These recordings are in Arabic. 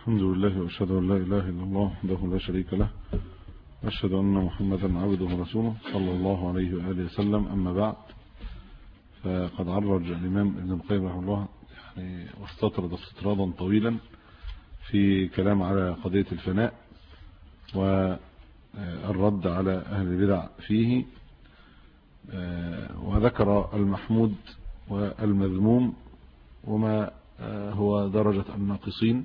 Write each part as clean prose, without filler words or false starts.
الحمد لله وأشهد أن لا إله إلا الله وحده لا شريك له، وأشهد أن محمدا عبده ورسوله صلى الله عليه وآله وسلم. أما بعد، فقد عرج الإمام ابن القيم رحمه الله واستطرد استطرادا طويلا في كلام على قضية الفناء والرد على أهل البدع فيه، وذكر المحمود والمذموم وما هو درجة الناقصين.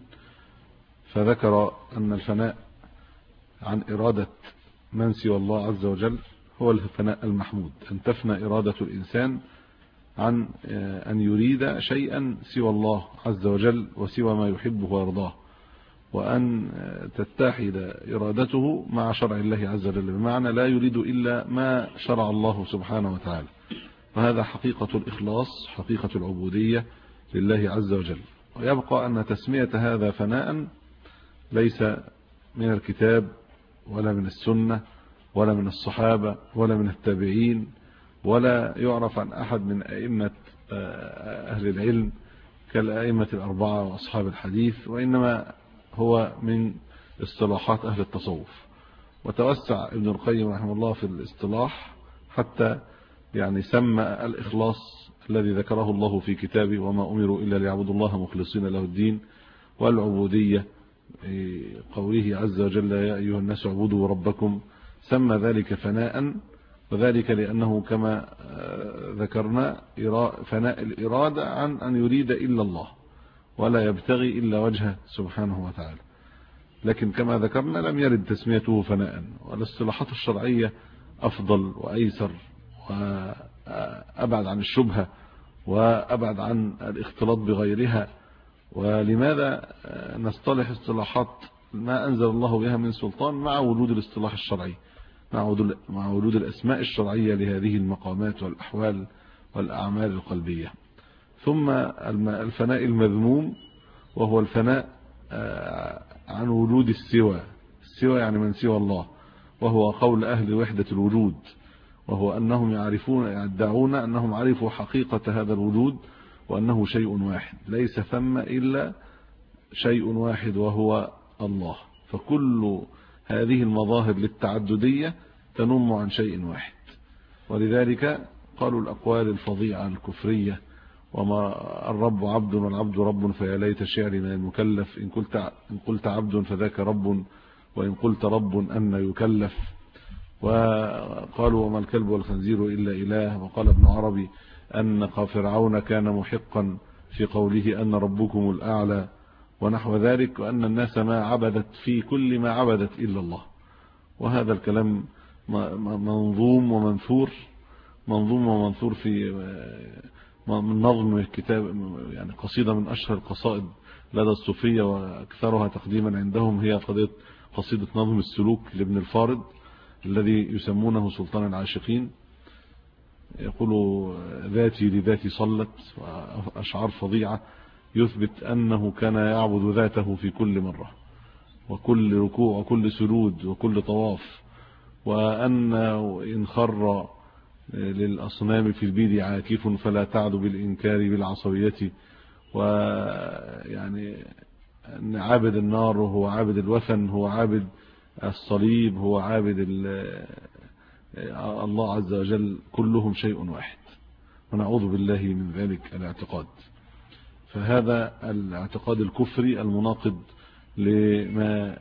فذكر أن الفناء عن إرادة من سوى الله عز وجل هو الفناء المحمود، أن تفنى إرادة الإنسان عن أن يريد شيئا سوى الله عز وجل وسوى ما يحبه ويرضاه، وأن تتحد إرادته مع شرع الله عز وجل، بمعنى لا يريد إلا ما شرع الله سبحانه وتعالى. وهذا حقيقة الإخلاص، حقيقة العبودية لله عز وجل. ويبقى أن تسمية هذا فناء ليس من الكتاب ولا من السنة ولا من الصحابة ولا من التابعين، ولا يعرف عن أحد من أئمة أهل العلم كالأئمة الأربعة وأصحاب الحديث، وإنما هو من اصطلاحات أهل التصوف. وتوسع ابن القيم رحمه الله في الاصطلاح حتى سمى الإخلاص الذي ذكره الله في كتابه وما أمروا إلا ليعبدوا الله مخلصين له الدين، والعبودية قوله عز وجل يا أيها الناس اعبدوا ربكم، سمى ذلك فناء، وذلك لأنه كما ذكرنا فناء الإرادة عن أن يريد إلا الله ولا يبتغي إلا وجهه سبحانه وتعالى. لكن كما ذكرنا لم يرد تسميته فناء، والاصطلاحات الشرعية أفضل وأيسر وأبعد عن الشبهة وأبعد عن الاختلاط بغيرها. ولماذا نصطلح اصطلاحات ما أنزل الله بها من سلطان مع وجود الاصطلاح الشرعي، مع وجود الأسماء الشرعية لهذه المقامات والأحوال والأعمال القلبية؟ ثم الفناء المذموم، وهو الفناء عن وجود السوى يعني من سوى الله، وهو قول أهل وحدة الوجود، وهو أنهم يدعون أنهم عرفوا حقيقة هذا الوجود وأنه شيء واحد، ليس ثم إلا شيء واحد وهو الله. فكل هذه المظاهر للتعددية تنم عن شيء واحد، ولذلك قالوا الأقوال الفظيعة الكفرية وما الرب عبد والعبد رب فيا ليت شعري من المكلف، إن قلت عبد فذاك رب وإن قلت رب أن يكلف. وقالوا وما الكلب والخنزير إلا إله. وقال ابن عربي أن فرعون كان محقا في قوله أن ربكم الأعلى ونحو ذلك، وأن الناس ما عبدت في كل ما عبدت إلا الله. وهذا الكلام منظوم ومنثور في من نظم كتاب، قصيدة من أشهر القصائد لدى الصوفية وأكثرها تقديما عندهم، هي قصيدة نظم السلوك لابن الفارض الذي يسمونه سلطان العاشقين. يقول ذاتي لذاتي صلت، وأشعار فظيعة يثبت أنه كان يعبد ذاته في كل مرة وكل ركوع وكل سجود وكل طواف، وأن إن خر للأصنام في البيد عاكف فلا تعد بالإنكار بالعصبية، أن عابد النار هو عابد الوثن، هو عابد الصليب، هو عابد الله عز وجل، كلهم شيء واحد، ونعوذ بالله من ذلك الاعتقاد. فهذا الاعتقاد الكفري المناقض لما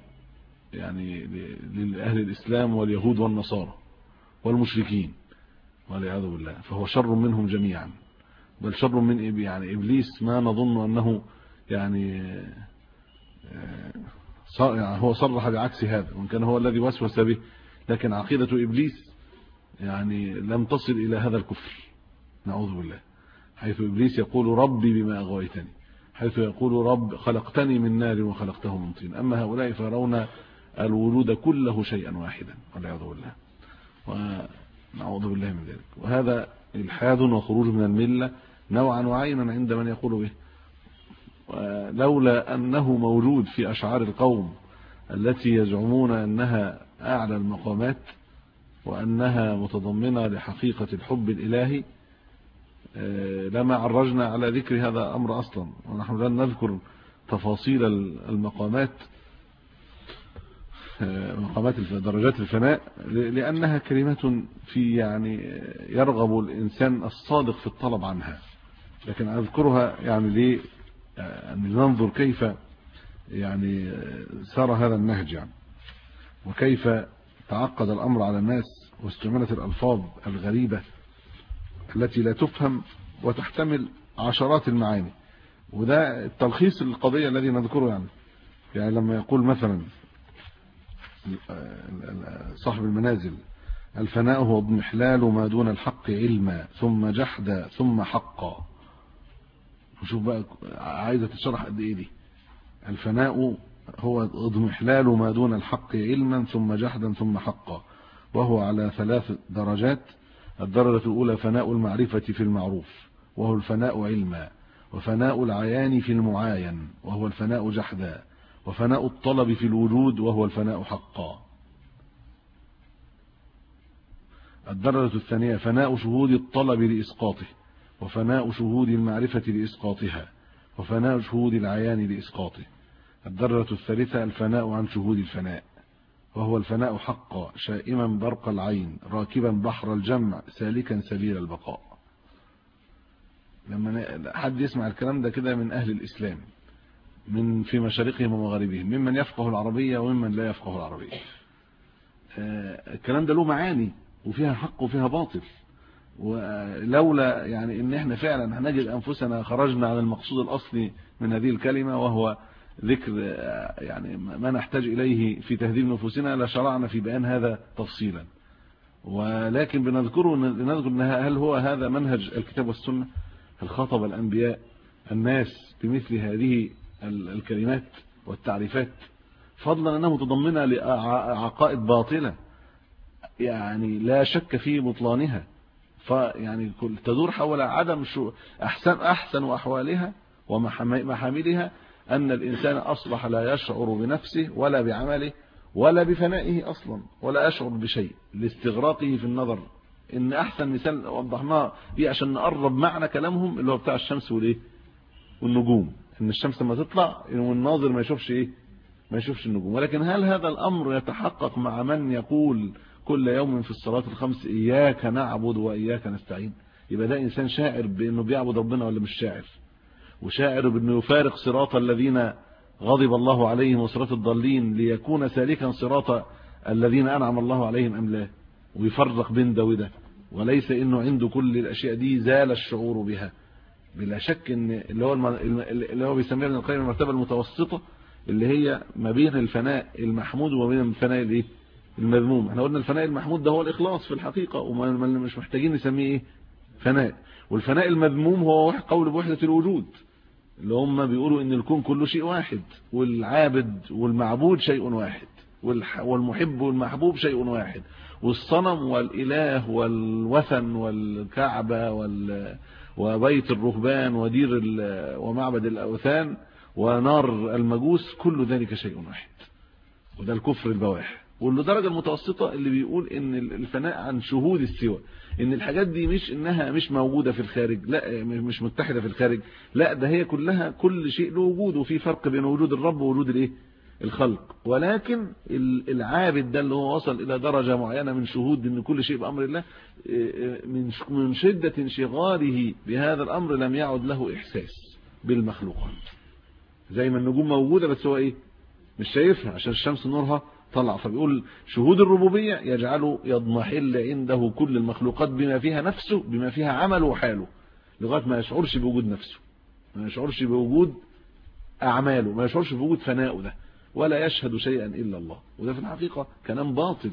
لأهل الإسلام واليهود والنصارى والمشركين والعياذ بالله، فهو شر منهم جميعا، بل شر من إبليس. ما نظن أنه هو صرح بعكس هذا، وإن كان هو الذي وسوس به، لكن عقيدة إبليس لم تصل إلى هذا الكفر، نعوذ بالله. حيث إبليس يقول ربي بما أغويتني، حيث يقول رب خلقتني من نار وخلقته من طين. أما هؤلاء فيرون الوجود كله شيئا واحدا والعياذ بالله، ونعوذ بالله من ذلك. وهذا الحاد وخروج من الملة نوعا وعينا عند من يقول به. ولولا أنه موجود في أشعار القوم التي يزعمون أنها أعلى المقامات وأنها متضمنة لحقيقة الحب الإلهي لما عرجنا على ذكر هذا الأمر أصلا، ونحن لن نذكر تفاصيل المقامات درجات الفناء، لأنها كلمة في يعني يرغب الإنسان الصادق في الطلب عنها، لكن أذكرها يعني ليه أن ننظر كيف يعني سار هذا النهج يعني، وكيف تعقد الأمر على الناس، واستعملت الألفاظ الغريبة التي لا تفهم وتحتمل عشرات المعاني. وده التلخيص القضية الذي نذكره يعني لما يقول مثلا صاحب المنازل: الفناء هو اضمحلال ما دون الحق علما ثم جحدا ثم حقا. وشوف بقى عايزة تشرح قد ايه دي. الفناء هو اضمحلال ما دون الحق علما ثم جحدا ثم حقا، وهو على 3 درجات. الدرجة الأولى فناء المعرفة في المعروف وهو الفناء علما، وفناء العيان في المعاين وهو الفناء جحدا، وفناء الطلب في الوجود وهو الفناء حقا. الدرجة الثانية فناء شهود الطلب لإسقاطه، وفناء شهود المعرفة لإسقاطها، وفناء شهود العيان لإسقاطه. الدرجة الثالثة الفناء عن شهود الفناء وهو الفناء حقا، شائما برق العين راكبا بحر الجمع سالكا سبيل البقاء. لما حد يسمع الكلام ده كده من أهل الإسلام من في مشارقهم ومغاربهم، ممن يفقه العربية وممن لا يفقه العربية، الكلام ده له معاني وفيها حق وفيها باطل. ولولا يعني ان احنا فعلا هنجد انفسنا خرجنا عن المقصود الاصلي من هذه الكلمة، وهو ذكر يعني ما نحتاج اليه في تهذيب نفوسنا، لشرعنا في بيان هذا تفصيلا. ولكن بنذكر هل هو هذا منهج الكتاب والسنة؟ هل خاطب الانبياء الناس بمثل هذه الكلمات والتعريفات، فضلا انها متضمنة لعقائد باطلة يعني لا شك في بطلانها، فيعني تدور حول عدم احسن احوالها ومحاملها ان الانسان اصبح لا يشعر بنفسه ولا بعمله ولا بفنائه اصلا، ولا يشعر بشيء لاستغراقه في النظر. ان احسن مثال وضحناه دي عشان نقرب معنى كلامهم اللي هو بتاع الشمس والايه والنجوم، ان الشمس لما تطلع والناظر ما يشوفش النجوم. ولكن هل هذا الامر يتحقق مع من يقول كل يوم في الصلاة الخمس إياك نعبد وإياك نستعين؟ يبقى ده إنسان شاعر بأنه بيعبد ربنا ولا مش شاعر؟ وشاعر بأنه يفارق صراط الذين غضب الله عليهم وصراط الضالين ليكون سالكا صراط الذين أنعم الله عليهم أم لا؟ ويفرق بين ده وده، وليس إنه عنده كل الأشياء دي زال الشعور بها. بلا شك إن اللي هو بيسميها ابن القيم المرتبة المتوسطة، اللي هي ما بين الفناء المحمود وما بين الفناء الايه المذموم. احنا قلنا الفناء المحمود ده هو الإخلاص في الحقيقة، ومش محتاجين نسميه ايه فناء. والفناء المذموم هو قول بوحدة الوجود، اللي هم بيقولوا ان الكون كله شيء واحد، والعابد والمعبود شيء واحد، والمحب والمحبوب شيء واحد، والصنم والإله والوثن والكعبة وبيت الرهبان ودير ومعبد الأوثان ونار المجوس كل ذلك شيء واحد. وده الكفر البواح. والدرجة المتوسطة اللي بيقول ان الفناء عن شهود السوى، ان الحاجات دي مش انها مش موجودة في الخارج، لا مش متحدة في الخارج، لا ده هي كلها كل شيء له وجود، وفي فرق بين وجود الرب ووجود الايه الخلق. ولكن العابد ده اللي هو وصل الى درجة معينة من شهود ان كل شيء بأمر الله، من شدة انشغاله بهذا الامر لم يعد له احساس بالمخلوقات. زي ما النجوم موجودة بس هو ايه مش شايفها عشان الشمس نورها طلع. فبيقول شهود الربوبية يجعله يضمحل عنده كل المخلوقات بما فيها نفسه، بما فيها عمله وحاله، لغاية ما يشعرش بوجود نفسه، ما يشعرش بوجود أعماله، ما يشعرش بوجود فنائه ده، ولا يشهد شيئا إلا الله. وده في الحقيقة كلام باطل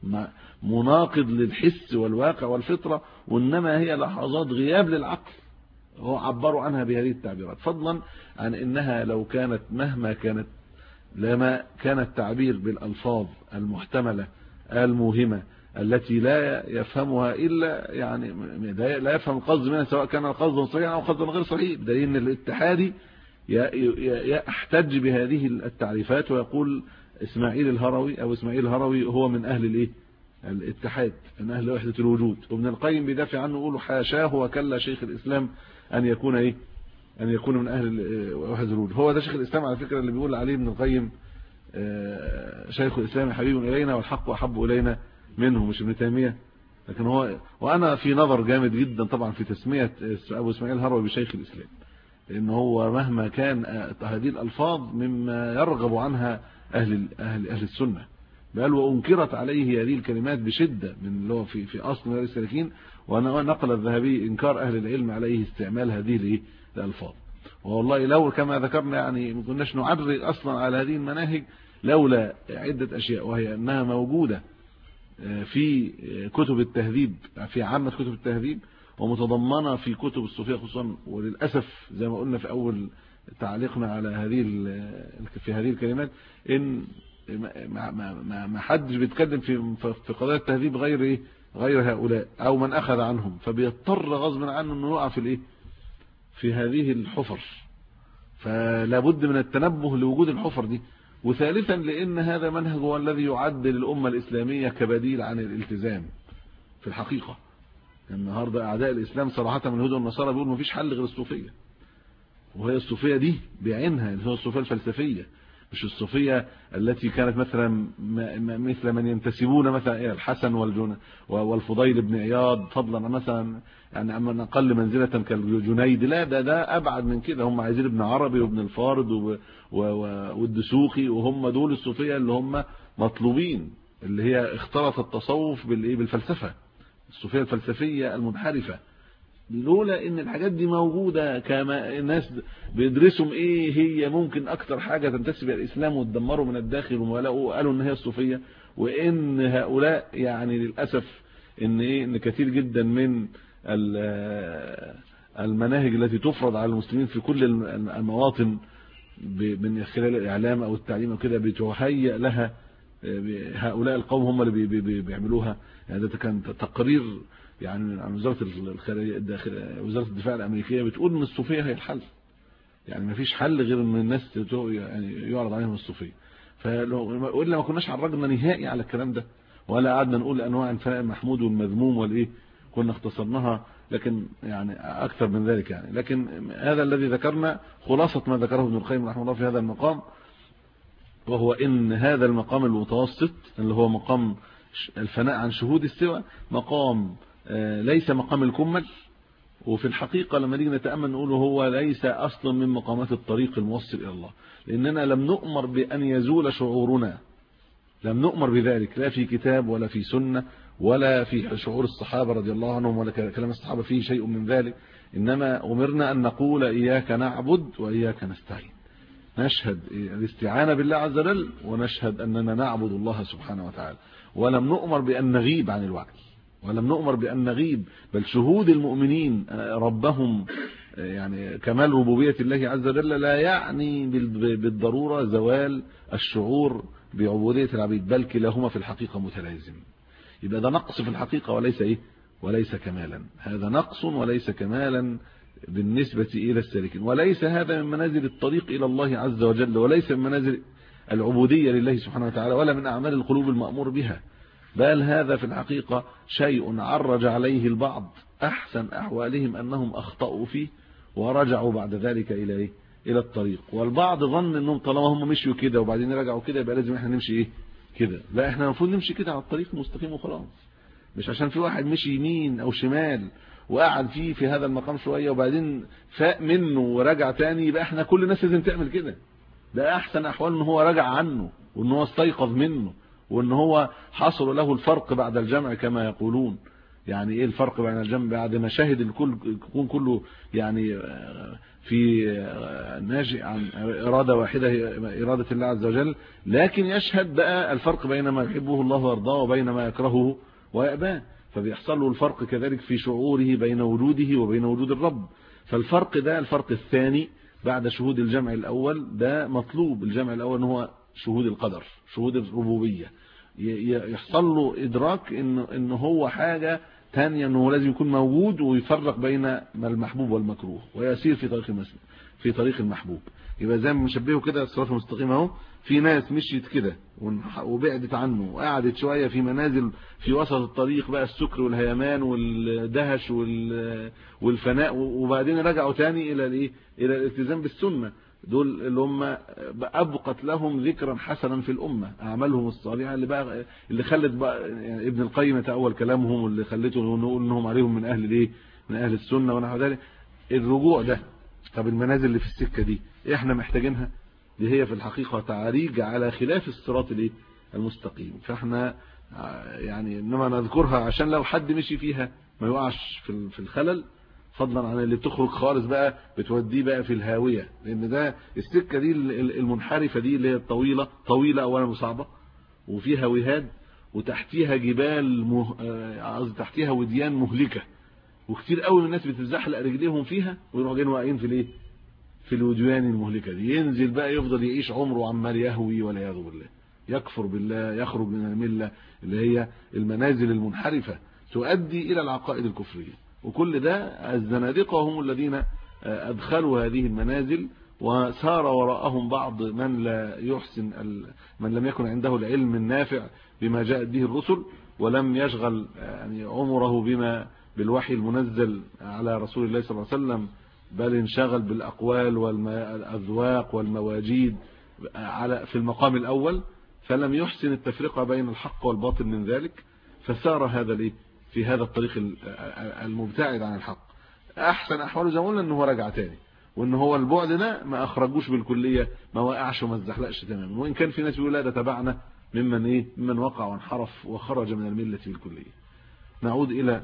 مناقض للحس والواقع والفطرة، وإنما هي لحظات غياب للعقل. هو عبروا عنها بهذه التعبيرات، فضلا عن إنها لو كانت مهما كانت لما كان التعبير بالألفاظ المحتملة الموهمة التي لا يفهمها إلا يعني لا يفهم القصد منها، سواء كان القصد صحيحا أو قصد غير صحيح. بدليل أن الاتحادي يحتج بهذه التعريفات ويقول إسماعيل الهروي هو من أهل الإيه الاتحاد، من أهل وحدة الوجود. وابن القيم بيدافع عنه يقول حاشاه وكلا شيخ الإسلام أن يكون إيه أن يكون من أهل وحدة الوجود. هو ده شيخ الإسلام على فكرة اللي بيقول عليه ابن القيم شيخ الإسلام حبيب إلينا والحق أحب إلينا منه، مش ابن تيمية. لكن هو، وأنا في نظر جامد جدا طبعا في تسمية أبو إسماعيل الهروي بشيخ الإسلام، لأن هو مهما كان هذه الألفاظ مما يرغب عنها أهل السنة، بل وأنكرت عليه هذه الكلمات بشدة من اللي هو في أصل مدارس السالكين، ونقل الذهبي إنكار أهل العلم عليه استعمال هذه الألفاظ. والله لو كما ذكرنا يعني ما كناش نعرج أصلا على هذه المناهج لولا عدة أشياء، وهي أنها موجودة في كتب التهذيب، في عامة كتب التهذيب، ومتضمنة في كتب الصوفية خصوصا. وللأسف زي ما قلنا في أول تعليقنا على في هذه الكلمات، إن ما حدش بيتكلم في قضايا التهذيب غير هؤلاء أو من أخذ عنهم، فبيضطر غصب عنه إنه يقع في هذه الحفر. فلا بد من التنبه لوجود الحفر دي. وثالثا لأن هذا منهج هو الذي يعد للأمة الإسلامية كبديل عن الالتزام في الحقيقة. النهاردة أعداء الإسلام صراحة من اليهود والنصارى بيقولوا مفيش حل غير الصوفية، وهي الصوفية دي بعينها اللي هو الصوفية الفلسفية، مش الصوفية التي كانت مثلا مثل من ينتسبون مثلا إلى الحسن والفضيل بن عياض، فضلا مثلا يعني من أقل منزلة كالجنيد. لا، ده أبعد من كده. هم عايزين ابن عربي وابن الفارض والدسوقي، وهم دول الصوفية اللي هم مطلوبين، اللي هي اختلط التصوف بالفلسفة، الصوفية الفلسفية المنحرفة. لولا ان الحاجات دي موجودة، كما الناس بيدرسوا ايه هي ممكن اكتر حاجة تنتسب الى الاسلام وتدمره من الداخل، وقالوا ان هي الصوفية. وان هؤلاء يعني للأسف ان كثير جدا من المناهج التي تفرض على المسلمين في كل المواطن من خلال الاعلام او التعليم وكده بتهيئ لها هؤلاء القوم هم اللي بيعملوها. يعني ده كان تقرير يعني عن وزارة وزارة الدفاع الأمريكية بتقول ان الصوفية هي الحل، يعني ما فيش حل غير ان الناس يعني يعرض عليهم الصوفية. وإلا ما كناش عرجنا نهائي على الكلام ده، ولا قعدنا نقول انواع الفناء المحمود والمذموم والايه، كنا اختصرناها لكن يعني اكثر من ذلك يعني. لكن هذا الذي ذكرنا خلاصة ما ذكره ابن القيم رحمه الله في هذا المقام، وهو ان هذا المقام المتوسط اللي هو مقام الفناء عن شهود السوى، مقام ليس مقام الكمل. وفي الحقيقة لما نيجي نتأمل نقول هو ليس أصلا من مقامات الطريق الموصل إلى الله، لأننا لم نؤمر بأن يزول شعورنا، لم نؤمر بذلك لا في كتاب ولا في سنة ولا في شعور الصحابة رضي الله عنهم ولا كلام الصحابة فيه شيء من ذلك. إنما أمرنا أن نقول إياك نعبد وإياك نستعين، نشهد الاستعانة بالله عز وجل ونشهد أننا نعبد الله سبحانه وتعالى. ولم نؤمر بأن نغيب عن الوعي، ولم نؤمر بأن نغيب، بل شهود المؤمنين ربهم يعني كمال ربوبية الله عز وجل لا يعني بالضرورة زوال الشعور بعبودية العبيد، بل كلاهما في الحقيقة متلازم. يبقى ده نقص في الحقيقة وليس كمالا. هذا نقص وليس كمالا بالنسبة إلى السالكين، وليس هذا من منازل الطريق إلى الله عز وجل، وليس من منازل العبودية لله سبحانه وتعالى، ولا من أعمال القلوب المأمور بها، بل هذا في الحقيقة شيء عرج عليه البعض أحسن أحوالهم أنهم أخطأوا فيه ورجعوا بعد ذلك إلى الطريق. والبعض ظن أنهم طالما هم مشيوا كده وبعدين رجعوا كده يبقى لازم احنا نمشي كده. لا، احنا المفروض نمشي كده على الطريق المستقيم وخلاص، مش عشان في واحد مشي يمين أو شمال وقعد فيه في هذا المقام شوية وبعدين فاق منه ورجع تاني يبقى احنا كل الناس لازم تعمل كده. ده أحسن أحوال أنه هو رجع عنه وأنه هو استيقظ منه وأنه هو حصل له الفرق بعد الجمع كما يقولون. يعني ايه الفرق بين الجمع؟ بعد ما شاهد الكل يكون كله يعني في ناجي عن إرادة واحدة إرادة الله عز وجل، لكن يشهد بقى الفرق بين ما يحبه الله ويرضاه وبين ما يكرهه ويأباه، فبيحصل له الفرق كذلك في شعوره بين وجوده وبين وجود الرب. فالفرق ده الفرق الثاني بعد شهود الجمع الأول ده مطلوب. الجمع الأول هو شهود القدر، شهود الربوبية، يحصل له إدراك إنه هو حاجة ثانية، إنه لازم يكون موجود ويفرق بين المحبوب والمكروه ويسير في طريق المحبوب. يبقى زي ما مشبهه كده الصراط المستقيم اهو، في ناس مشيت كده وبعدت عنه وقعدت شوية في منازل في وسط الطريق بقى، السكر والهيمان والدهش والفناء، وبعدين رجعوا تاني الى الايه، الى الالتزام بالسنة. دول اللي هم ابقت لهم ذكرا حسنا في الامه، اعمالهم الصالحه اللي خلت بقى يعني ابن القيم يتأول كلامهم، واللي خلته نقول انهم عليهم من اهل الايه، من اهل السنه ونحو ذلك. الرجوع ده. طب المنازل اللي في السكه دي احنا محتاجينها، دي هي في الحقيقه تعاريج على خلاف الصراط الايه المستقيم. فاحنا يعني انما نذكرها عشان لو حد مشي فيها ما يقعش في الخلل، فضلا عن اللي بتخرج خالص بقى بتوديه بقى في الهاويه. لان ده السكه دي المنحرفه دي اللي هي الطويله، طويله اولا وصعبه، وفيها وهاد، وتحتيها جبال قصدي تحتيها وديان مهلكه، وكتير قوي من الناس بتزحلق رجليهم فيها ويروحوا جايين واقعين في الايه، في الوديان المهلكه دي. ينزل بقى يفضل يعيش عمره عمال يهوي والعياذ بالله، يكفر بالله، يخرج من المله، اللي هي المنازل المنحرفه تؤدي الى العقائد الكفريه. وكل ده الزنادقه هم الذين ادخلوا هذه المنازل، وسار وراءهم بعض من لا يحسن من لم يكن عنده العلم النافع بما جاءت به الرسل، ولم يشغل يعني عمره بالوحي المنزل على رسول الله صلى الله عليه وسلم، بل انشغل بالأقوال والأذواق والمواجيد في المقام الأول، فلم يحسن التفرقة بين الحق والباطل من ذلك، فسار هذا في هذا الطريق المبتعد عن الحق. أحسن أحواله زي ما قلنا إنه هو رجع تاني، وإن هو البعد ده ما أخرجوش بالكلية، ما وقعش وما اتزحلقش تماما. وإن كان في ناس بيقول لا ده تبعنا ممن وقع وانحرف وخرج من الملة بالكلية. نعود إلى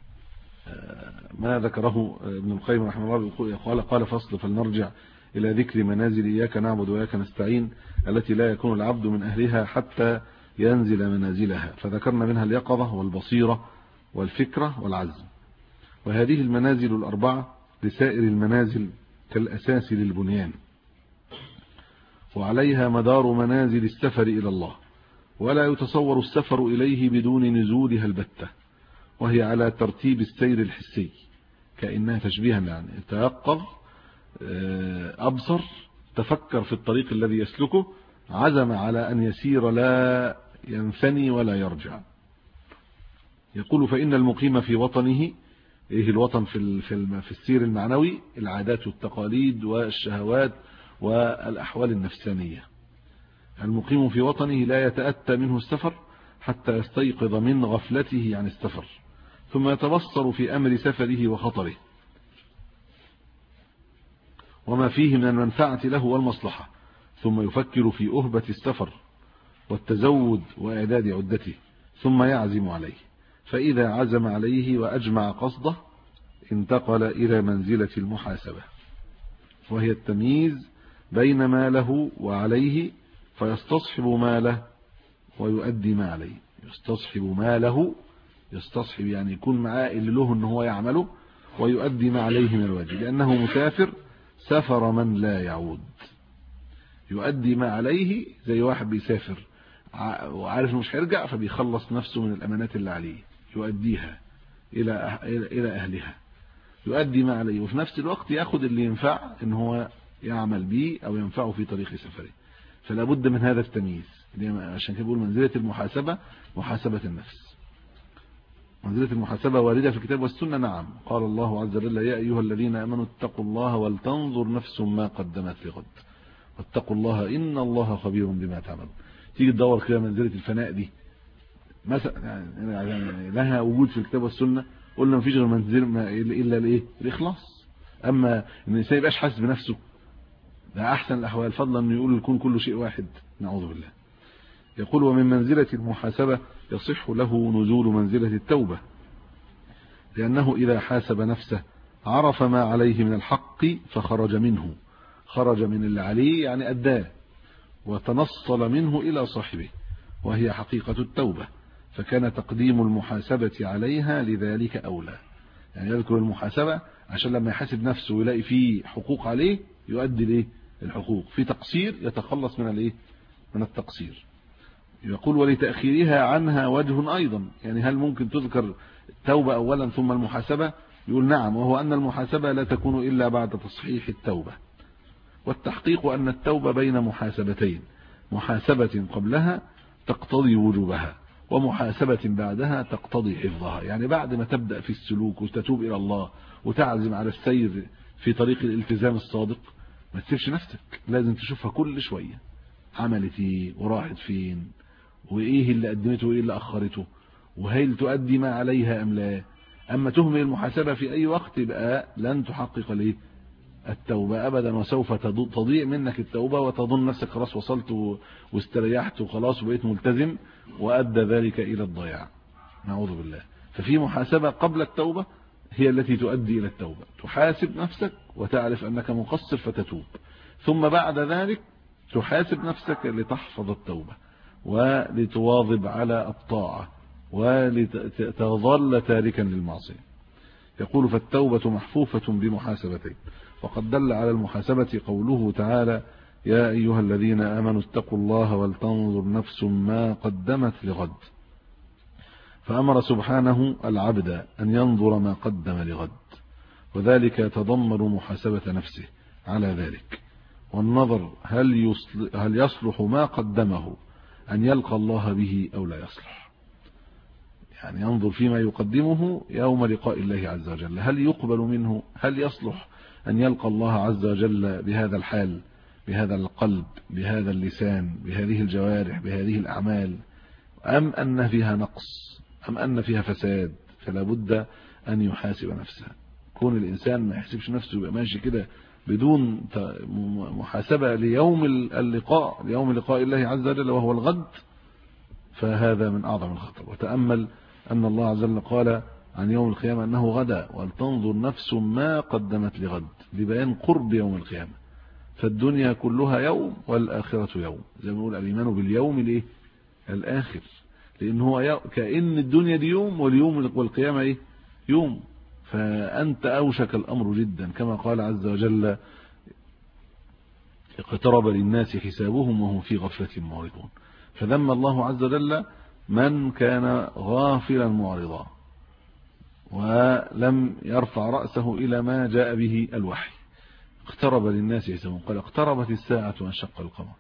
ما ذكره ابن القيم رحمه الله. قال فصل: فلنرجع إلى ذكر منازل إياك نعبد وإياك نستعين التي لا يكون العبد من أهلها حتى ينزل منازلها، فذكرنا منها اليقظة والبصيرة والفكرة والعزم. وهذه المنازل الأربعة لسائر المنازل كالأساس للبنيان، وعليها مدار منازل السفر إلى الله، ولا يتصور السفر إليه بدون نزولها البتة، وهي على ترتيب السير الحسي، كأنها تشبيها يعني تيقظ، أبصر، تفكر في الطريق الذي يسلكه، عزم على أن يسير لا ينثني ولا يرجع. يقول: فإن المقيم في وطنه، إيه الوطن في السير المعنوي؟ العادات والتقاليد والشهوات والأحوال النفسانية. المقيم في وطنه لا يتأتى منه السفر حتى يستيقظ من غفلته عن السفر، ثم يتبصر في أمر سفره وخطره وما فيه من المنفعة له والمصلحة، ثم يفكر في أهبة السفر والتزود وإعداد عدته، ثم يعزم عليه. فإذا عزم عليه وأجمع قصده انتقل إلى منزلة المحاسبة، وهي التمييز بين ما له وعليه، فيستصحب ما له ويؤدي ما عليه. يستصحب ما له، يستصحب يعني يكون معاه اللي له ان هو يعمله، ويؤدي ما عليه من الواجب، لأنه مسافر سفر من لا يعود. يؤدي ما عليه زي واحد بيسافر وعارف انه مش هيرجع، فبيخلص نفسه من الأمانات اللي عليه، يؤديها إلى أهلها. يؤدي ما عليه، وفي نفس الوقت يأخذ اللي ينفع ان هو يعمل به أو ينفعه في طريق سفره. فلا بد من هذا التمييز. عشان كده بقول منزلة المحاسبة محاسبة النفس. منزلة المحاسبة واردة في الكتاب والسنة، نعم. قال الله عز وجل: يا أيها الذين آمنوا اتقوا الله ولتنظر نفس ما قدمت لغد واتقوا الله إن الله خبير بما تعملون. تيجي تدور كده منزلة الفناء دي مثلا يعني لها وجود في الكتاب والسنة، قلنا مفيش غير منزل إلا الإيه؟ الإخلاص. أما إن الإنسان يبقاش حاسس بنفسه، ده أحسن الأحوال، فضلا أنه يقول الكون كله شيء واحد، نعوذ بالله. يقول: ومن منزلة المحاسبة يصح له نزول منزلة التوبة، لأنه إذا حاسب نفسه عرف ما عليه من الحق فخرج منه، خرج من اللي عليه يعني أداه، وتنصل منه إلى صاحبه، وهي حقيقة التوبة. فكان تقديم المحاسبة عليها لذلك أولى. يعني يذكر المحاسبة عشان لما يحاسب نفسه ويلاقي فيه حقوق عليه يؤدي ليه الحقوق، في تقصير يتخلص من التقصير. يقول: ولتأخيرها عنها وجه أيضا. يعني هل ممكن تذكر التوبة أولا ثم المحاسبة؟ يقول: نعم، وهو أن المحاسبة لا تكون إلا بعد تصحيح التوبة، والتحقيق أن التوبة بين محاسبتين، محاسبة قبلها تقتضي وجوبها، ومحاسبة بعدها تقتضي حفظها. يعني بعد ما تبدأ في السلوك وتتوب إلى الله وتعزم على السير في طريق الالتزام الصادق، ما تسيبش نفسك، لازم تشوفها كل شوية عملت ايه وراحت فين، وايه اللي قدمته وايه اللي اخرته، وهل تؤدي ما عليها ام لا. اما تهمل المحاسبة في اي وقت يبقى لن تحقق ليه التوبة ابدا، وسوف تضيع منك التوبة وتظن نفسك خلاص وصلت واستريحت وخلاص وبقيت ملتزم، وادى ذلك الى الضياع، نعوذ بالله. ففي محاسبة قبل التوبة هي التي تؤدي الى التوبة، تحاسب نفسك وتعرف انك مقصر فتتوب، ثم بعد ذلك تحاسب نفسك لتحفظ التوبة ولتواظب على الطاعة ولتظل تاركا للمعصية. يقول فالتوبة محفوفة بمحاسبتين. وقد دل على المحاسبة قوله تعالى يا أيها الذين آمنوا اتقوا الله ولتنظر نفس ما قدمت لغد، فأمر سبحانه العبد أن ينظر ما قدم لغد، وذلك يتضمن محاسبة نفسه على ذلك. والنظر هل يصلح ما قدمه أن يلقى الله به أو لا يصلح، يعني ينظر فيما يقدمه يوم لقاء الله عز وجل، هل يقبل منه، هل يصلح أن يلقى الله عز وجل بهذا الحال، بهذا القلب، بهذا اللسان، بهذه الجوارح، بهذه الأعمال، أم أن فيها نقص، أم أن فيها فساد. فلا بد أن يحاسب نفسه. كون الإنسان ما يحسبش نفسه يبقى ماشي كده بدون محاسبة ليوم اللقاء، ليوم لقاء الله عز وجل وهو الغد، فهذا من أعظم الخطر. وتأمل أن الله عز وجل قال عن يوم القيامة أنه غدا، ولتنظر نفس ما قدمت لغد، لبيان قرب يوم القيامة. فالدنيا كلها يوم والآخرة يوم، زي ما نقول الإيمان باليوم الآخر، لأن هو كأن الدنيا دي يوم واليوم والقيامة يوم. فأنت أوشك الأمر جدا، كما قال عز وجل اقترب للناس حسابهم وهم في غفلة معرضون. فذم الله عز وجل من كان غافلا معرضا ولم يرفع رأسه إلى ما جاء به الوحي. اقترب للناس حسابهم، قال اقتربت الساعة وانشق القمر.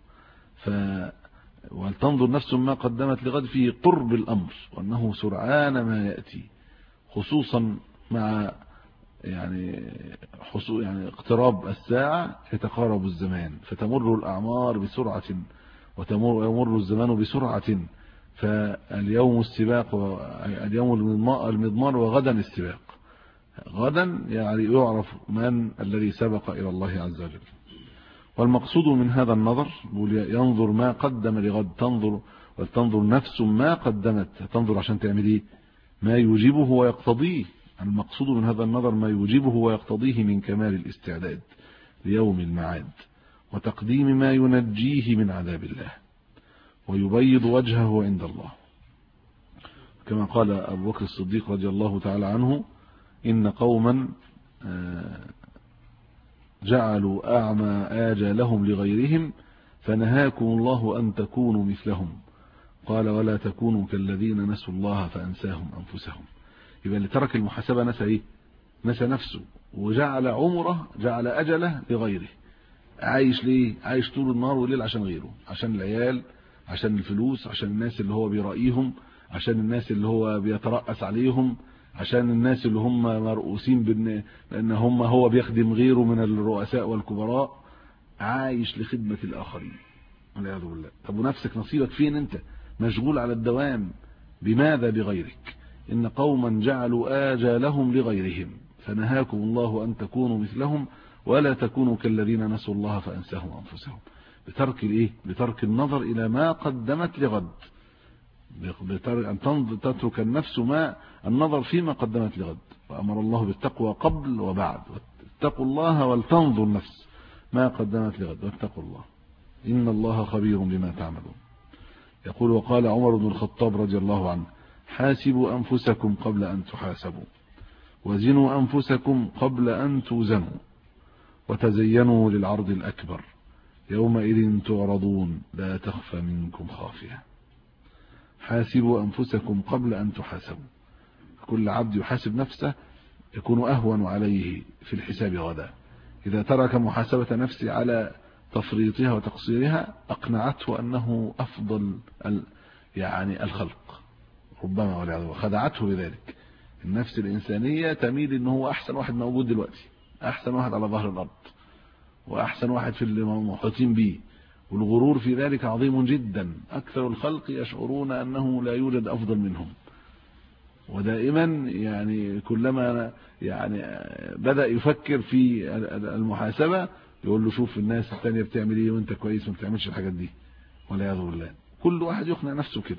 ولتنظر نفس ما قدمت لغد، في قرب الأمر وأنه سرعان ما يأتي، خصوصا مع يعني اقتراب الساعة يتقارب الزمان، فتمر الأعمار بسرعة ويمر الزمان بسرعة. فاليوم السباق، اليوم المضمار، وغدا السباق. غدا يعني يعرف من الذي سبق إلى الله عز وجل. والمقصود من هذا النظر ينظر ما قدم لغد، ولتنظر نفس ما قدمت، تنظر عشان تعمل ايه؟ ما يوجبه ويقتضيه. المقصود من هذا النظر ما يوجبه ويقتضيه من كمال الاستعداد ليوم المعاد، وتقديم ما ينجيه من عذاب الله ويبيض وجهه عند الله. كما قال أبو بكر الصديق رضي الله تعالى عنه إن قوما جعلوا أعمى آجالهم لغيرهم فنهاكم الله أن تكونوا مثلهم، قال ولا تكونوا كالذين نسوا الله فأنساهم أنفسهم. يبقى اللي ترك المحاسبة نسى ايه؟ نسى نفسه، وجعل عمره، جعل أجله لغيره. عايش ليه؟ عايش طول النهار والليل عشان غيره، عشان العيال، عشان الفلوس، عشان الناس اللي هو بيرائيهم، عشان الناس اللي هو بيترأس عليهم، عشان الناس اللي هم مرؤوسين بأن هو بيخدم غيره من الرؤساء والكبراء. عايش لخدمة الآخرين والعياذ بالله. طب ونفسك نصيبك فين؟ انت مشغول على الدوام بماذا؟ بغيرك. إن قوما جعلوا آجالهم لغيرهم فنهاكم الله أن تكونوا مثلهم ولا تكونوا كالذين نسوا الله فأنساهم أنفسهم. بترك الايه؟ بترك النظر إلى ما قدمت لغد، أن تترك النفس ما النظر فيما قدمت لغد. وأمر الله بالتقوى قبل وبعد، اتقوا الله ولتنظر نفس ما قدمت لغد واتقوا الله إن الله خبير بما تعملون. يقول وقال عمر بن الخطاب رضي الله عنه حاسبوا أنفسكم قبل أن تحاسبوا، وزنوا أنفسكم قبل أن توزنوا، وتزينوا للعرض الأكبر يومئذ تعرضون لا تخفى منكم خافية. حاسبوا أنفسكم قبل أن تحاسبوا. كل عبد يحاسب نفسه يكون أهون عليه في الحساب غدا، إذا ترك محاسبة نفسه على تفريطها وتقصيرها أقنعته أنه أفضل يعني الخلق، ربما والعياذ بالله خدعته بذلك. النفس الإنسانية تميل إنه هو أحسن واحد موجود دلوقتي، أحسن واحد على ظهر الأرض، وأحسن واحد في المحيطين به، والغرور في ذلك عظيم جدا. أكثر الخلق يشعرون أنه لا يوجد أفضل منهم، ودائما يعني كلما يعني بدأ يفكر في المحاسبة يقول له شوف الناس الثانية بتعمل ايه وانت كويس ما بتعملش الحاجات دي، والعياذ بالله. كل واحد يقنع نفسه كده.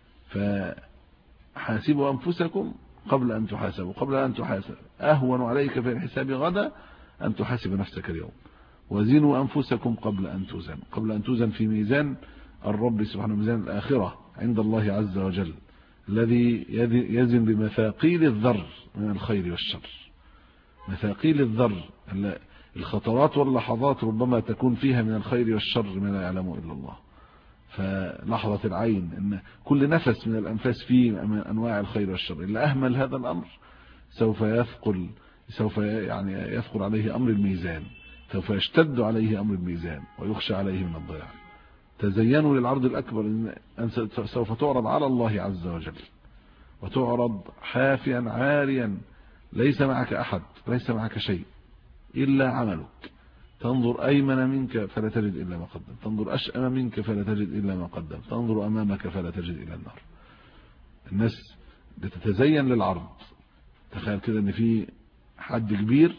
فحاسبوا أنفسكم قبل أن تحاسبوا، قبل أن تحاسب أهون عليك في الحساب غدا أن تحاسب نفسك اليوم. وزنوا أنفسكم قبل أن توزن، قبل أن توزن في ميزان الرب سبحانه، ميزان الآخرة عند الله عز وجل، الذي يزن بمثاقيل الذر من الخير والشر. مثاقيل الذر، الخطرات واللحظات ربما تكون فيها من الخير والشر ما لا يعلمه إلا الله. فلحظة العين، إن كل نفس من الأنفاس فيه من أنواع الخير والشر. اللي أهمل هذا الأمر سوف يعني يثقل عليه أمر الميزان، سوف يشتد عليه أمر الميزان ويخشى عليه من الضياع. تزينوا للعرض الأكبر، أن سوف تعرض على الله عز وجل، وتعرض حافيا عاريا، ليس معك أحد، ليس معك شيء إلا عملك. تنظر أيمن منك فلا تجد إلا ما قدم، تنظر أشأم منك فلا تجد إلا ما قدم، تنظر أمامك فلا تجد إلا النار. الناس بتتزين للعرض. تخيل كده ان في حد كبير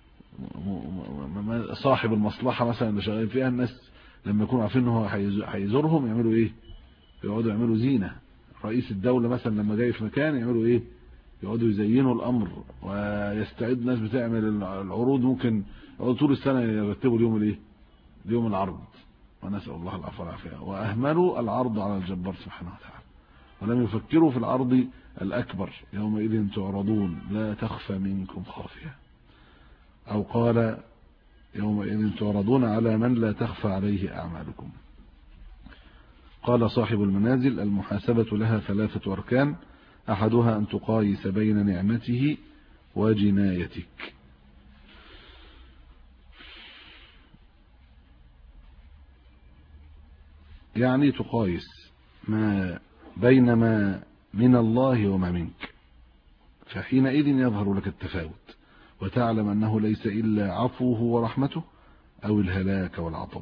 صاحب المصلحة مثلا اللي شغالين فيها، الناس لما يكونوا عارفين انه هيزورهم يعملوا ايه؟ يقعدوا يعملوا زينة. رئيس الدولة مثلا لما جاي في مكان يعملوا ايه؟ يقعدوا يزينوا الامر، ويستعد ناس بتعمل العروض، ممكن يقعدوا طول السنة يرتبوا اليوم الايه؟ اليوم العرض، ونسأل الله العفو والعافية. واهملوا العرض على الجبار سبحانه وتعالى، ولم يفكروا في العرض الأكبر. يومئذ تعرضون لا تخفى منكم خافية، أو قال يومئذ تعرضون على من لا تخفى عليه أعمالكم. قال صاحب المنازل: المحاسبة لها 3 أركان، أحدها أن تقايس بين نعمته وجنايتك. يعني تقايس ما بين ما من الله وما منك، فحينئذ يظهر لك التفاوت، وتعلم أنه ليس إلا عفوه ورحمته أو الهلاك والعطب.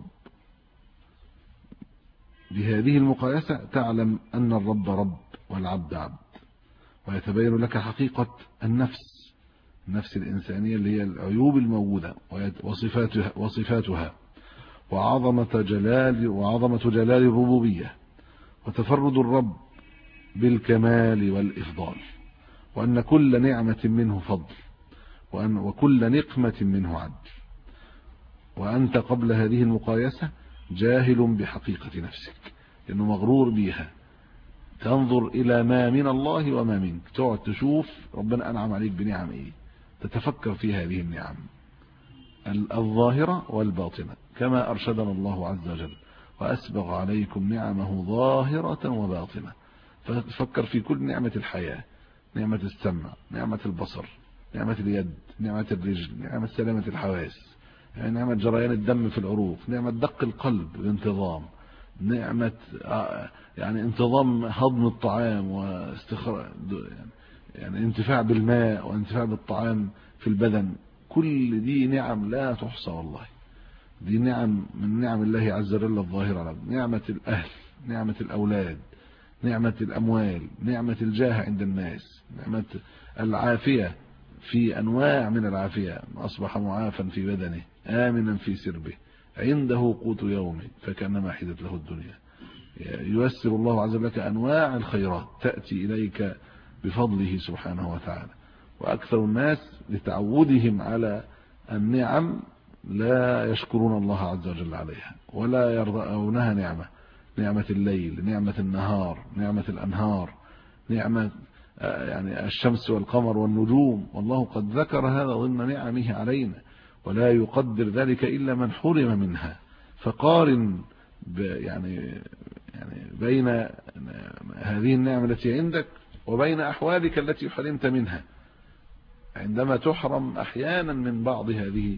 بهذه المقايسة تعلم أن الرب رب والعبد عبد، ويتبين لك حقيقة النفس الإنسانية اللي هي العيوب الموجودة وصفاتها وعظمة جلال الربوبية، وتفرد الرب بالكمال والإفضال، وأن كل نعمة منه فضل، وكل نقمة منه عدل. وأنت قبل هذه المقايسة جاهل بحقيقة نفسك، لأنه مغرور بها. تنظر إلى ما من الله وما منك، تقعد تشوف ربنا أنعم عليك بنعم إيه، تتفكر في هذه النعم الظاهرة والباطنة كما أرشدنا الله عز وجل: وأسبغ عليكم نعمه ظاهرة وباطنة. فتفكر في كل نعمة الحياة، نعمة السمع، نعمة البصر، نعمة اليد، نعمة الرجل، نعمة سلامة الحواس، نعمة جريان الدم في العروق، نعمة دق القلب بانتظام، نعمة يعني انتظام هضم الطعام واستخراج، يعني انتفاع بالماء وانتفاع بالطعام في البدن. كل دي نعم لا تحصى والله. دي نعم من نعم الله عز وجل الظاهرة. نعمة الأهل، نعمة الأولاد، نعمة الأموال، نعمة الجاه عند الناس، نعمة العافية في أنواع من العافية، أصبح معافا في بدنه آمنا في سربه عنده قوت يومه فكأنما حدت له الدنيا. ييسر الله عز وجل لك أنواع الخيرات تأتي إليك بفضله سبحانه وتعالى. وأكثر الناس لتعودهم على النعم لا يشكرون الله عز وجل عليها ولا يرضونها. نعمة الليل، نعمة النهار، نعمة الأنهار، نعمة يعني الشمس والقمر والنجوم. والله قد ذكر هذا ضمن نعمه علينا، ولا يقدر ذلك إلا من حرم منها. فقارن يعني بين هذه النعمة التي عندك وبين أحوالك التي حرمت منها. عندما تحرم أحيانا من بعض هذه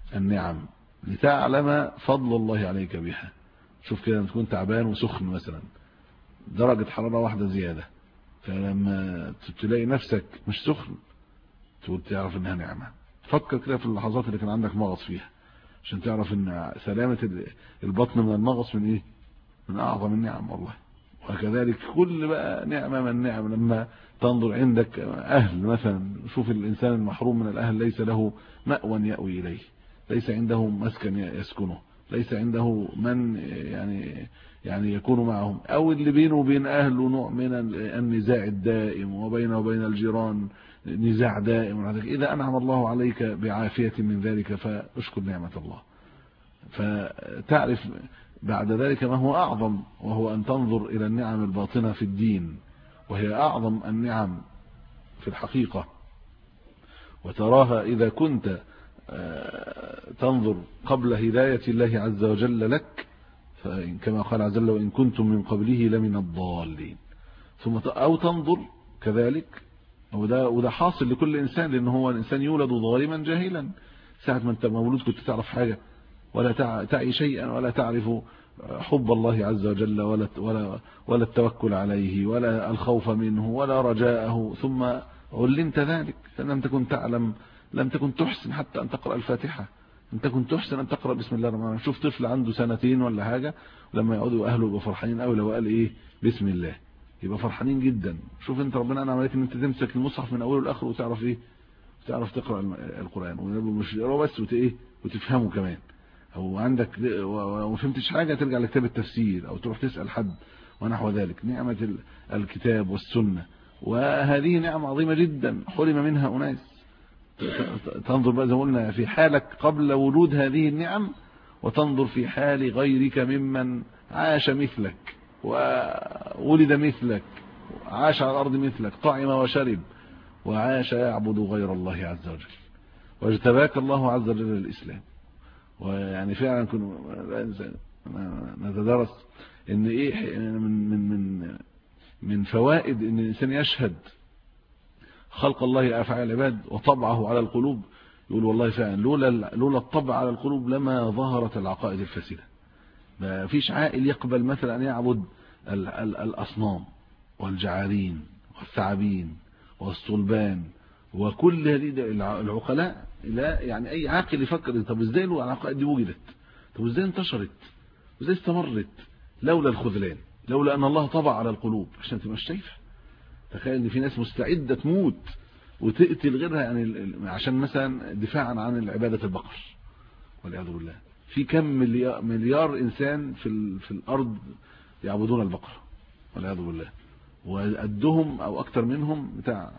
النعم لتعلم فضل الله عليك بها. شوف كده تكون تعبان وسخن مثلا، درجة حرارة واحدة زيادة، فلما تلاقي نفسك مش سخن تقول تعرف انها نعمة. فكر كده في اللحظات اللي كان عندك مغص فيها عشان تعرف ان سلامة البطن من المغص من ايه؟ من اعظم النعم والله. وكذلك كل بقى نعمة من النعم لما تنظر عندك اهل مثلا، شوف الانسان المحروم من الاهل ليس له مأوى يأوي اليه، ليس عنده مسكن يسكنه، ليس عنده من يعني يكون معهم، او اللي بينه وبين اهله نوع من النزاع الدائم، وبينه وبين الجيران نزاع دائم. اذا انعم الله عليك بعافية من ذلك فاشكر نعمة الله، فتعرف بعد ذلك ما هو اعظم، وهو ان تنظر الى النعم الباطنة في الدين، وهي اعظم النعم في الحقيقة، وتراها اذا كنت تنظر قبل هداية الله عز وجل لك، كما قال عز وجل وإن كنتم من قبله لمن الضالين. ثم أو تنظر كذلك، وده حاصل لكل إنسان، لأن هو الإنسان يولد ظالما جاهلا. ساعة ما أنت مولود كنت تعرف حاجة ولا تعي شيئا، ولا تعرف حب الله عز وجل ولا التوكل عليه ولا الخوف منه ولا رجاءه، ثم علمت ذلك. لم تكن تعلم، لم تكن تحسن حتى أن تقرأ الفاتحة، لم تكن تحسن أن تقرأ بسم الله الرحمن الرحيم. شوف طفل عنده سنتين ولا حاجة، لما يقعدوا أهله يبقوا فرحانين قوي لو قال إيه بسم الله، يبقى فرحانين جدا. شوف أنت ربنا أنعم عليك إن أنت تمسك المصحف من أوله لآخره وتعرف إيه، تعرف تقرأ القرآن، ومش تقرأه بس وتفهمه كمان. أو عندك وما فهمتش حاجة ترجع لكتاب التفسير أو تروح تسأل حد ونحو ذلك. نعمة الكتاب والسنة، وهذه نعمة عظيمة جدا حرم منها أناس. تنظر بقى زي ما قلنا في حالك قبل وجود هذه النعم، وتنظر في حال غيرك ممن عاش مثلك وولد مثلك، عاش على الأرض مثلك، طعم وشرب وعاش يعبد غير الله عز وجل، واجتباك الله عز وجل للإسلام. ويعني فعلا كنا نتدرس ان ايه من فوائد ان الانسان يشهد خلق الله افعال العباد وطبعه على القلوب. يقول والله فعلا لولا الطبع على القلوب لما ظهرت العقائد الفاسده. ما فيش عاقل يقبل مثلا ان يعبد الاصنام والجعارين والثعابين والصلبان وكل هذه العقلاء. لا يعني اي عاقل يفكر طب ازاي العقائد دي وجدت، طب ازاي انتشرت، ازاي استمرت؟ لولا الخذلان، لولا ان الله طبع على القلوب عشان تبقى شايفه. تخيل ان في ناس مستعده تموت وتقتل غيرها يعني عشان مثلا دفاعا عن عباده البقر والعياذ بالله. في كم مليار انسان في الارض يعبدون البقر والعياذ بالله، وقدهم او اكثر منهم بتاع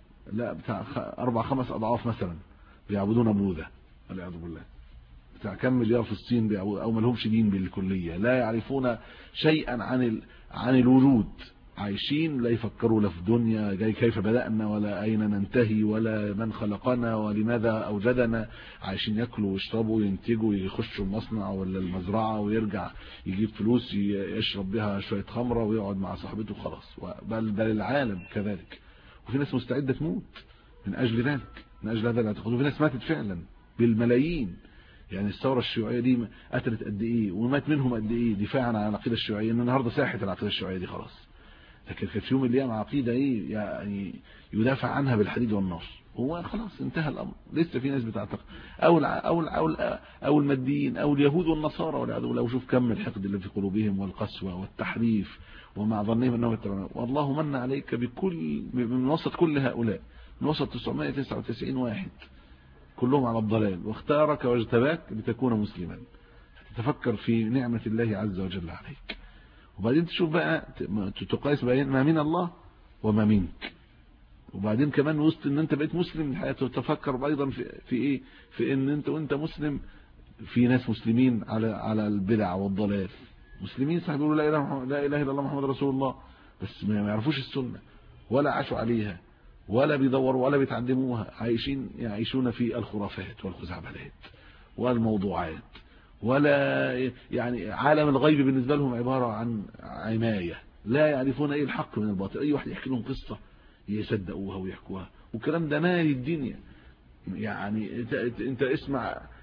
4-5 اضعاف مثلا بيعبدون بوذا والعياذ بالله. بتاع كم مليار في الصين بيعبدوا او ما لهمش دين بالكليه، لا يعرفون شيئا عن الوجود، عايشين لا يفكروا لا في دنيا جاي كيف بدأنا ولا أين ننتهي ولا من خلقنا ولماذا أوجدنا. عايشين يأكلوا ويشربوا وينتجوا، يخشوا المصنع ولا المزرعة ويرجع يجيب فلوس يشرب بها شوية خمرة ويقعد مع صاحبته خلاص. بل العالم كذلك. وفي ناس مستعدة تموت من أجل ذلك، من أجل هذا الاعتقاد. وفي ناس ماتت فعلا بالملايين. يعني الثورة الشيوعية دي قتلت قد إيه ومات منهم قد إيه دفاعا عن العقيدة الشيوعية. إن النهاردة ساحت العقيدة الشيوعية دي خلاص، لكن كانت في يوم من الايام عقيده ايه يعني يدافع عنها بالحديد والنار. هو خلاص انتهى الامر. لسه في ناس بتعتقد او الماديين او اليهود والنصارى والعياذ بالله. وشوف كم الحقد اللي في قلوبهم والقسوه والتحريف ومع ظنهم انهم يتبعون. والله من عليك بكل من وسط كل هؤلاء، من وسط 999 واحد كلهم على الضلال، واختارك واجتباك لتكون مسلما. تتفكر في نعمه الله عز وجل عليك، وبعدين تشوف بقى تقايس بين ما من الله وما منك. وبعدين كمان وسط ان انت بقيت مسلم الحياه تتفكر ايضا في ايه، في ان انت وانت مسلم في ناس مسلمين على البدع والضلال. مسلمين صح بيقولوا لا اله الا الله محمد رسول الله، بس ما يعرفوش السنه ولا عاشوا عليها ولا بيدوروا ولا بيتعلموها. يعيشون في الخرافات والخزعبلات والموضوعات، ولا يعني عالم الغيب بالنسبة لهم عبارة عن عماية. لا يعرفون ايه الحق من الباطل. اي واحد يحكي لهم قصة يصدقوها ويحكوها، والكلام ده مال الدنيا. يعني انت اسمع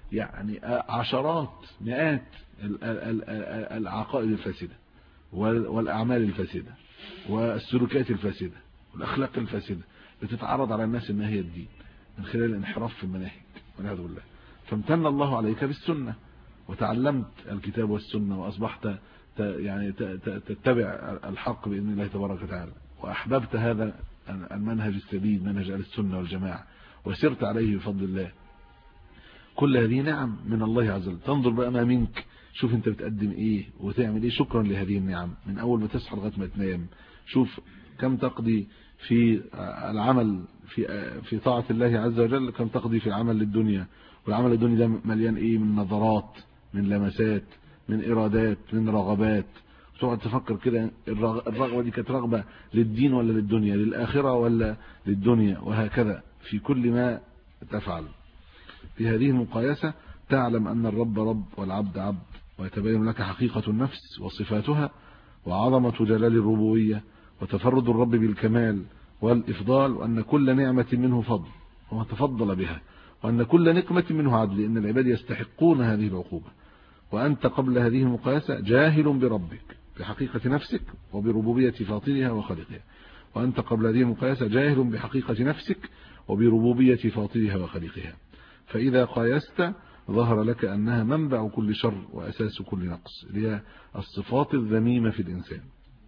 يعني عشرات مئات العقائد الفاسدة والأعمال الفاسدة والسلوكات الفاسدة والأخلاق الفاسدة بتتعرض على الناس إنها هي الدين من خلال الانحراف في المناهج والعياذ بالله. فامتن الله عليك بالسنة وتعلمت الكتاب والسنة وأصبحت يعني تتبع الحق بإذن الله تبارك وتعالى، وأحببت هذا المنهج السديد منهج أهل السنة والجماعة وسرت عليه بفضل الله. كل هذه نعم من الله عز وجل. تنظر بقى ما منك، شوف انت بتقدم ايه وتعمل ايه شكرا لهذه النعم من اول ما تصحى لغايه ما تنام. شوف كم تقضي في العمل في طاعة الله عز وجل، كم تقضي في العمل للدنيا، والعمل للدنيا ده مليان ايه؟ من نظرات، من لمسات، من ارادات، من رغبات. تقعد تفكر كده الرغبة دي كانت رغبة للدين ولا للدنيا، للآخرة ولا للدنيا، وهكذا في كل ما تفعل. في هذه المقايسة تعلم أن الرب رب والعبد عبد، ويتبين لك حقيقة النفس وصفاتها وعظمة جلال الربوبية وتفرد الرب بالكمال والإفضال، وأن كل نعمة منه فضل وما تفضل بها، وأن كل نقمة منه عدل، إن العباد يستحقون هذه العقوبة. وأنت قبل هذه المقايسة جاهل بربك بحقيقة نفسك وبربوبية فاطرها وخالقها. وأنت قبل هذه المقايسة جاهل بحقيقة نفسك وبربوبية فاطرها وخالقها. فإذا قايست ظهر لك أنها منبع كل شر وأساس كل نقص، اللي هي الصفات الذميمة في الإنسان.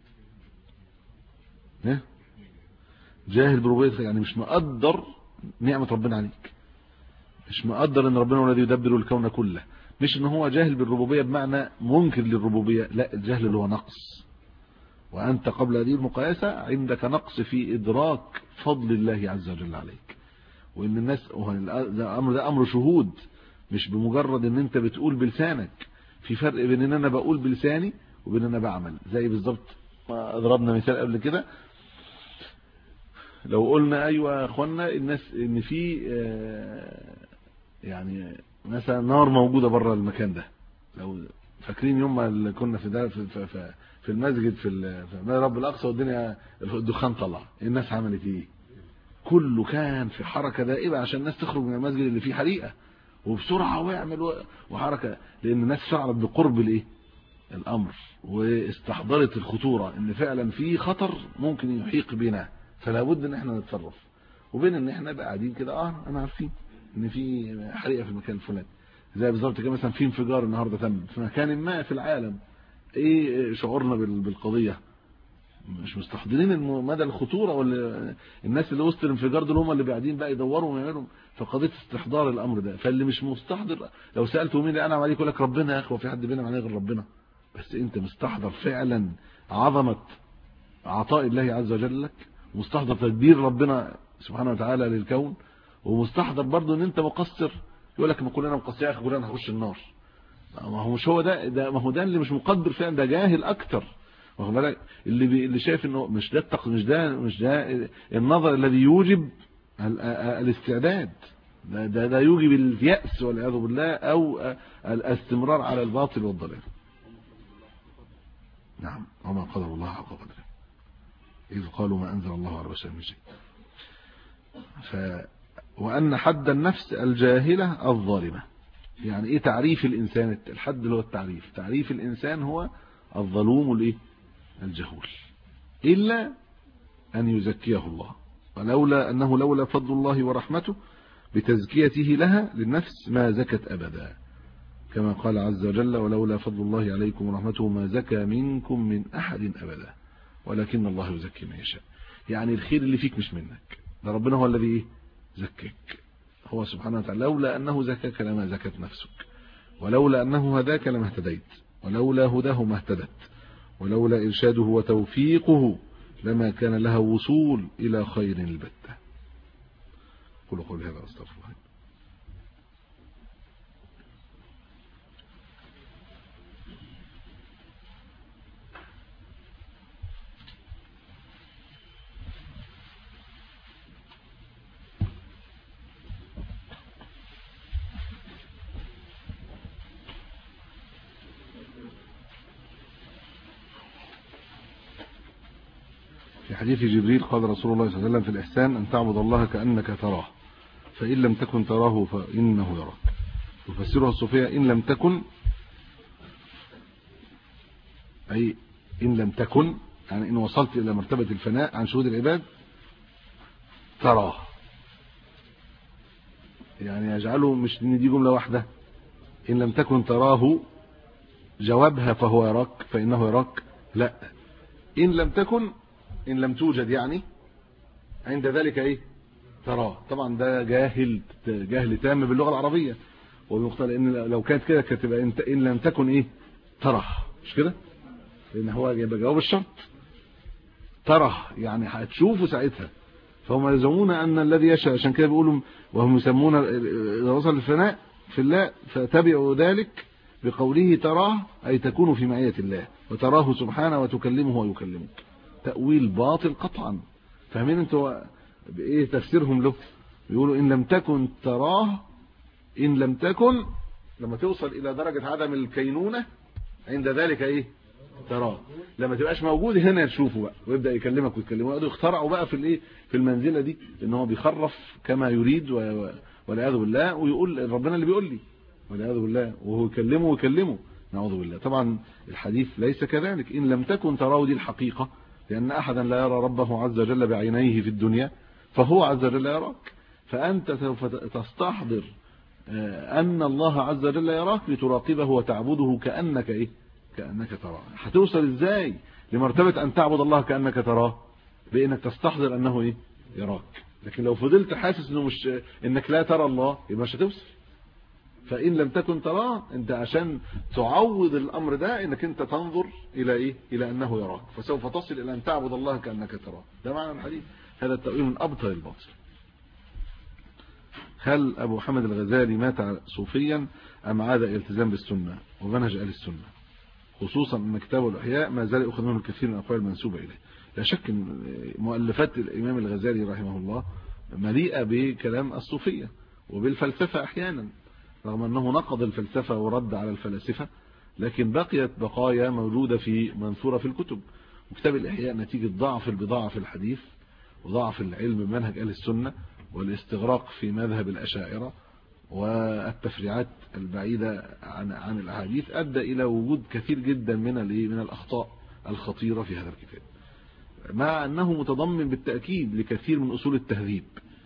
جاهل بربوبيتك يعني مش مقدر نعمة ربنا عليك، مش مقدر ان ربنا هو الذي يدبر الكون كله. مش ان هو جاهل بالربوبية بمعنى منكر للربوبية، لا، الجهل اللي هو نقص. وأنت قبل هذه المقايسة عندك نقص في إدراك فضل الله عز وجل عليك، وإن الناس ده أمر شهود، مش بمجرد ان انت بتقول بلسانك. في فرق بين ان انا بقول بلساني وبين ان انا بعمل. زي بالظبط ما ضربنا مثال قبل كده، لو قلنا ايوه يا اخوانا الناس ان في يعني مثلا نار موجوده بره المكان ده، لو فاكرين يوم ما كنا في ده في المسجد في رب الاقصى والدنيا الدخان طلع، الناس عملت ايه؟ كله كان في حركه دائبه عشان الناس تخرج من المسجد اللي فيه حريقه، وبسرعه ويعمل وحركه، لان الناس شعرت بقرب الايه؟ الامر، واستحضرت الخطوره ان فعلا في خطر ممكن يحيق بنا، فلا بد ان احنا نتصرف. وبين ان احنا بقى قاعدين كده انا عارفين ان في حريقه في المكان الفلاني، زي بالظبط كده مثلا في انفجار النهارده تم في مكان ما في العالم، ايه شعورنا بالقضيه؟ مش مستحضرين مدى الخطوره، ولا الناس اللي وسط الانفجار دول هم اللي قاعدين بقى يدوروا ويعملوا، فقضيه استحضار الامر ده. فاللي مش مستحضر لو سالته مين اللي انعم عليك يقول لك ربنا. يا اخي وفي حد بينعم عليه غير ربنا؟ بس انت مستحضر فعلا عظمه عطاء الله عز وجل لك، مستحضر تدبير ربنا سبحانه وتعالى للكون، ومستحضر برضه ان انت مقصر. يقول لك ما كلنا مقصرين يا اخي، كلنا هنخش النار. ما هو مش هو ده ما هو ده اللي مش مقدر فعلا، ده جاهل اكتر. واخد بالك؟ اللي شايف انه مش ده النظر الذي يوجب الاستعداد، ده يوجب اليأس والعياذ بالله، او الاستمرار على الباطل والضلال. نعم، وما قدر الله حق قدره إذ قالوا ما أنزل الله على بشر من شيء. وأن حد النفس الجاهلة الظالمة. يعني إيه تعريف الإنسان؟ الحد اللي هو التعريف، تعريف الإنسان هو الظلوم الجهول، إلا أن يزكيه الله. ولولا أنه لولا فضل الله ورحمته بتزكيته لها للنفس ما زكت أبدا، كما قال عز وجل ولولا فضل الله عليكم ورحمته ما زكى منكم من أحد أبدا ولكن الله يزكي من يشاء. يعني الخير اللي فيك مش منك، ده ربنا هو الذي زكاك، هو سبحانه وتعالى. لولا أنه زكاك لما زكت نفسك، ولولا أنه هداك لما اهتديت، ولولا هداه ما اهتدت، ولولا إرشاده وتوفيقه لما كان لها وصول إلى خير البتة. قولوا قولي هذا أستغفر الله. في حديث جبريل قال رسول الله صلى الله عليه وسلم في الإحسان أن تعبد الله كأنك تراه، فإن لم تكن تراه فإنه يراك. تفسرها الصوفية إن لم تكن، أي إن لم تكن يعني إن وصلت إلى مرتبة الفناء عن شهود العباد تراه، يعني يجعله مش إن دي جملة واحدة، إن لم تكن تراه جوابها فهو يراك فإنه يراك، لا، إن لم تكن إن لم توجد يعني عند ذلك إيه تراه. طبعا ده جاهل تام باللغة العربية وبمقتضى ان لو كانت كده كانت تبقى انت ان لم تكن ايه تراه، مش كده؟ لان هو يبقى جواب الشرط تراه يعني هتشوفه ساعتها. فهم يزعمون ان الذي يشاء، عشان كده بيقولوا وهم يسمون اذا وصل الفناء في الله فتبعوا ذلك بقوله تراه، اي تكون في معية الله وتراه سبحانه وتكلمه ويكلمك. تأويل باطل قطعا. فاهمين انتوا بايه تفسيرهم له؟ بيقولوا ان لم تكن تراه، إن لم تكن لما توصل إلى درجة عدم الكينونة عند ذلك إيه تراه، لما تبقاش موجود هنا تشوفه بقى ويبدأ يكلمك ويتكلموا. يقعدوا يخترعوا بقى في الإيه في المنزلة دي إن هو بيخرف كما يريد والعياذ بالله، ويقول ربنا اللي بيقول لي والعياذ بالله، وهو يكلمه نعوذ بالله. طبعا الحديث ليس كذلك. إن لم تكن تراه دي الحقيقة، لأن أحدا لا يرى ربه عز وجل بعينيه في الدنيا، فهو عز وجل يراك. فأنت سوف تستحضر أن الله عز وجل يراك لتراقبه وتعبده كأنك إيه كأنك تراه. هتوصل إزاي لمرتبة أن تعبد الله كأنك تراه؟ بأنك تستحضر أنه إيه يراك. لكن لو فضلت حاسس إنه مش إنك لا ترى الله يبقى مش هتوصل. فإن لم تكن تراه، أنت عشان تعوض الأمر ده إنك أنت تنظر إلى إيه إلى أنه يراك، فسوف تصل إلى أن تعبد الله كأنك تراه. ده معنى الحديث. هذا التأويل من أبطل الباطل. هل أبو حامد الغزالي مات صوفيا أم عاد إلى الالتزام بالسنة ومنهج أهل السنة، خصوصا أن كتابه الإحياء ما زال يأخذ منه الكثير من الأقوال المنسوبة إليه؟ لا شك أن مؤلفات الإمام الغزالي رحمه الله مليئة بكلام الصوفية وبالفلسفة أحيانا، رغم أنه نقض الفلسفة ورد على الفلاسفة، لكن بقيت بقايا موجودة في منثورة في الكتب. وكتاب الإحياء نتيجة ضعف البضاعة في الحديث وضعف العلم بمنهج أهل السنة والاستغراق في مذهب الأشاعرة والتفريعات البعيدة عن الأحاديث أدى إلى وجود كثير جدا من الأخطاء الخطيرة في هذا الكتاب، مع أنه متضمن بالتأكيد لكثير من أصول التهذيب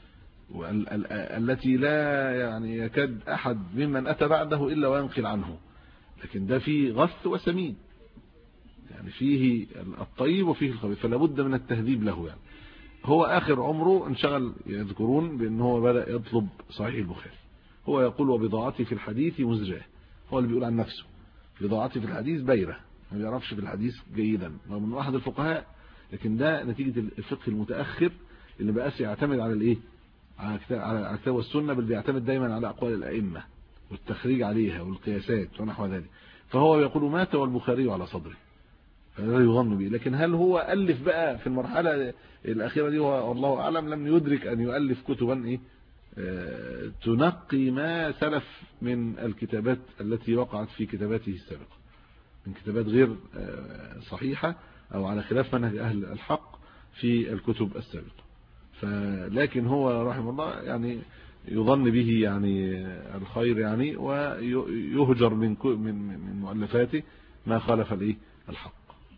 التي لا يعني يكاد أحد ممن أتى بعده إلا وينقل عنه. لكن ده فيه غث وسمين، يعني فيه الطيب وفيه الخبيث، فلا بد من التهذيب له. يعني هو آخر عمره انشغل، يذكرون بأن هو بدأ يطلب صحيح البخاري. هو يقول وبضاعتي في الحديث مزجاه، هو اللي بيقول عن نفسه بضاعتي في الحديث بايرة، ما بيعرفش في الحديث جيدا، رغم انه أحد الفقهاء، لكن ده نتيجة الفقه المتأخر اللي بقاس يعتمد على الايه على الكتاب والسنة، بل بيعتمد دايما على أقوال الأئمة والتخريج عليها والقياسات ونحو ذلك. فهو يقول مات والبخاري على صدره، فلا يظن به. لكن هل هو ألف بقى في المرحلة الأخيرة دي؟ والله أعلم لم يدرك أن يؤلف كتبا تنقي ما سلف من الكتابات التي وقعت في كتاباته السابقة من كتابات غير صحيحة أو على خلاف منهج أهل الحق في الكتب السابقة. لكن هو رحمه الله يعني يظن به يعني الخير يعني، ويهجر من مؤلفاته ما خالف الحق.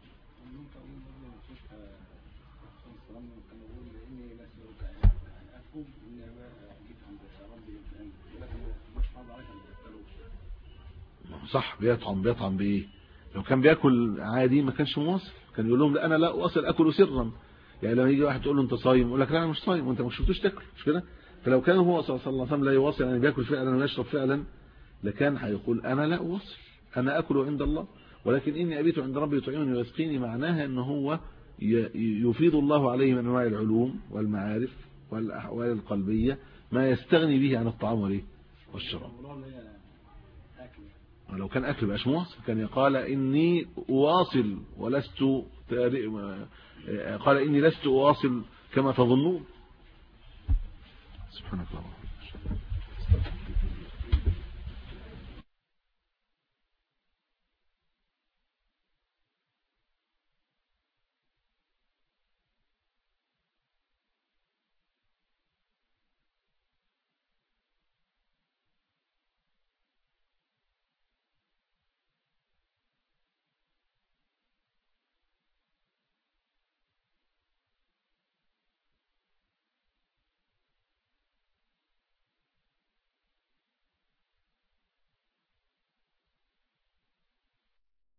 صح، بيطعم بايه؟ لو كان بياكل عادي ما كانش مواصل، كان يقول لهم لا انا لا اواصل اكل سرا. يعني لما يجي واحد تقول له انت صايم يقول لك لا انا مش صايم وانت ما شفتوش تاكل، مش كده؟ فلو كان هو صلى الله عليه وسلم لا يواصل يعني بياكل فعلا ويشرب فعلا، لكان هيقول انا لا اواصل، انا اكل عند الله ولكن اني ابيت عند ربي يطعمني ويسقيني. معناها ان هو يفيض الله عليه من انواع العلوم والمعارف والاحوال القلبيه ما يستغني به عن الطعام والشراب. لو كان أكل بقاش مواصل كان قال إني أواصل ولست قال إني لست أواصل كما تظنون. سبحانك الله.